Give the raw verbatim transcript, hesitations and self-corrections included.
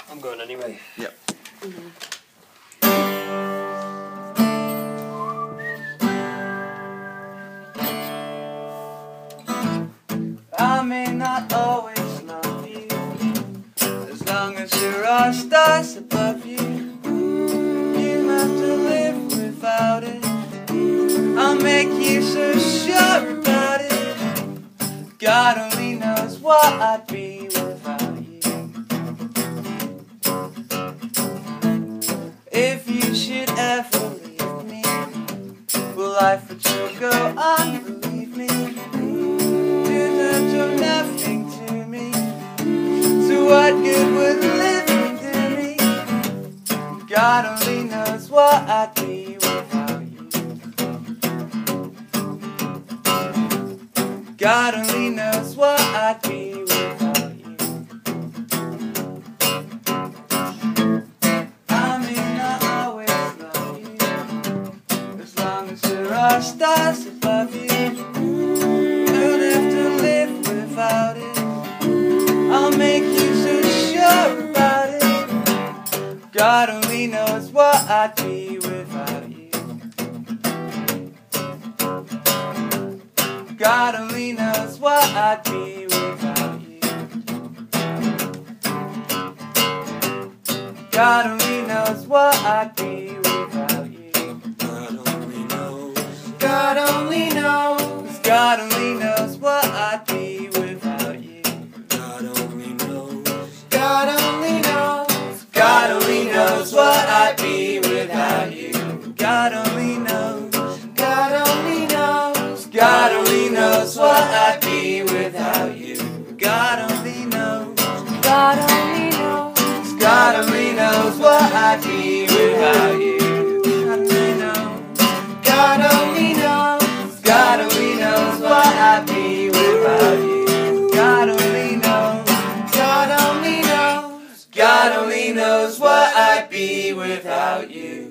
I'm going anyway. Yep. Mm-hmm. I may not always love you, as long as there are stars above you. You have to live without it. I'll make you so sure about it. God only knows what I'd be without you. If you should ever leave me, will life would still go on, believe me. Nothing to me, so what good would living do me? God only knows what I'd be without you. God only knows what I'd be without you. I may not always love you, as long as there are stars above you. Don't have to live without it. I'll make you so sure about it. God only knows what I'd be without you. God only knows what I'd be without you. God only knows what I'd be without you. God only knows. God only knows. God only knows what I'd be without you. God only knows. God only knows. God only knows what I'd be without you. God only knows. God only knows. God only knows what I'd be without you. God only knows. God only knows. God only knows what I'd be without you. God only knows. God only knows. God only knows what I'd be without you. God only knows. God only knows. God only knows what I'd be without you.